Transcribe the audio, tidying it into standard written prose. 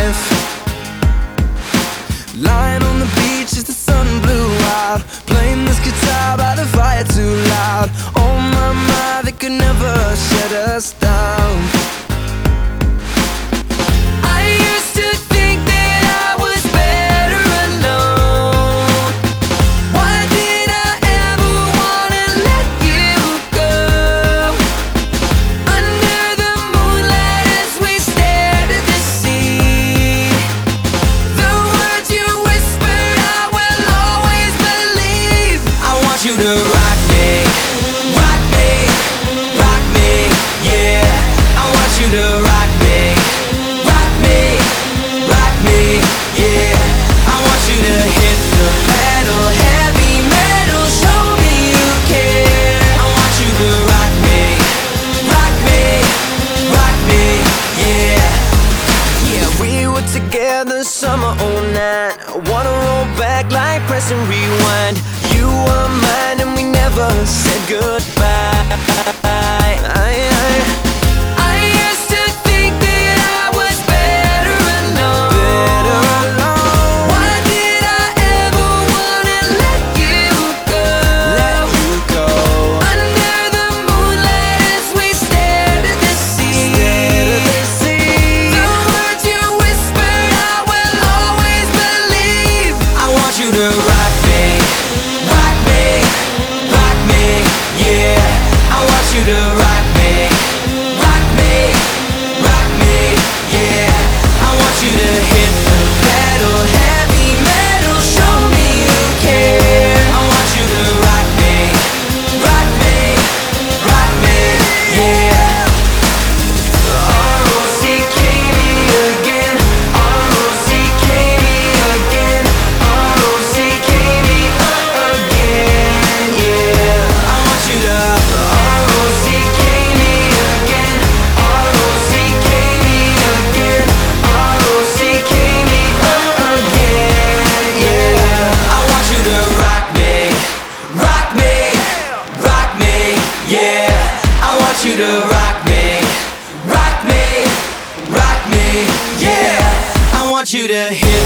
life. Lying on the beach as the sun blew out, playing this guitar by the fire too loud. Oh my, they could never shut us down. I used to think that I was better alone. Why did I ever wanna let you go? Under the moonlight as we stared at the sea, the words you whispered I will always believe. I want you to rock me, rock me, rock me, yeah. I want you to rock me, rock me, rock me, yeah. I want you to hit the pedal, heavy metal, show me you care. I want you to rock me, rock me, rock me, yeah. Yeah, we were together summer 09. I wanna roll back like press and rewind. You were mine and we never said goodbye. I used to think that I was better alone. Why did I ever wanna let you go? Under the moonlight as we stared at the sea, the words you whispered I will always believe. I want you to rock me, rock me, rock me, yeah. I want you to rock me, rock me, rock me, yeah. I want you to hit the pedal, heavy metal, show me you care. I want you to rock me, rock me, rock me, yeah. R-O-C-K-me again, R-O-C-K-me again, R-O-C-K-me again, yeah. I want you to R-O-C-K-me again, R-O-C-K-me again, R-O-C-K-me again, yeah. I want you to rock me, rock me, rock me, yeah. I want you to rock me, rock me, rock me, yeah. I want you to hit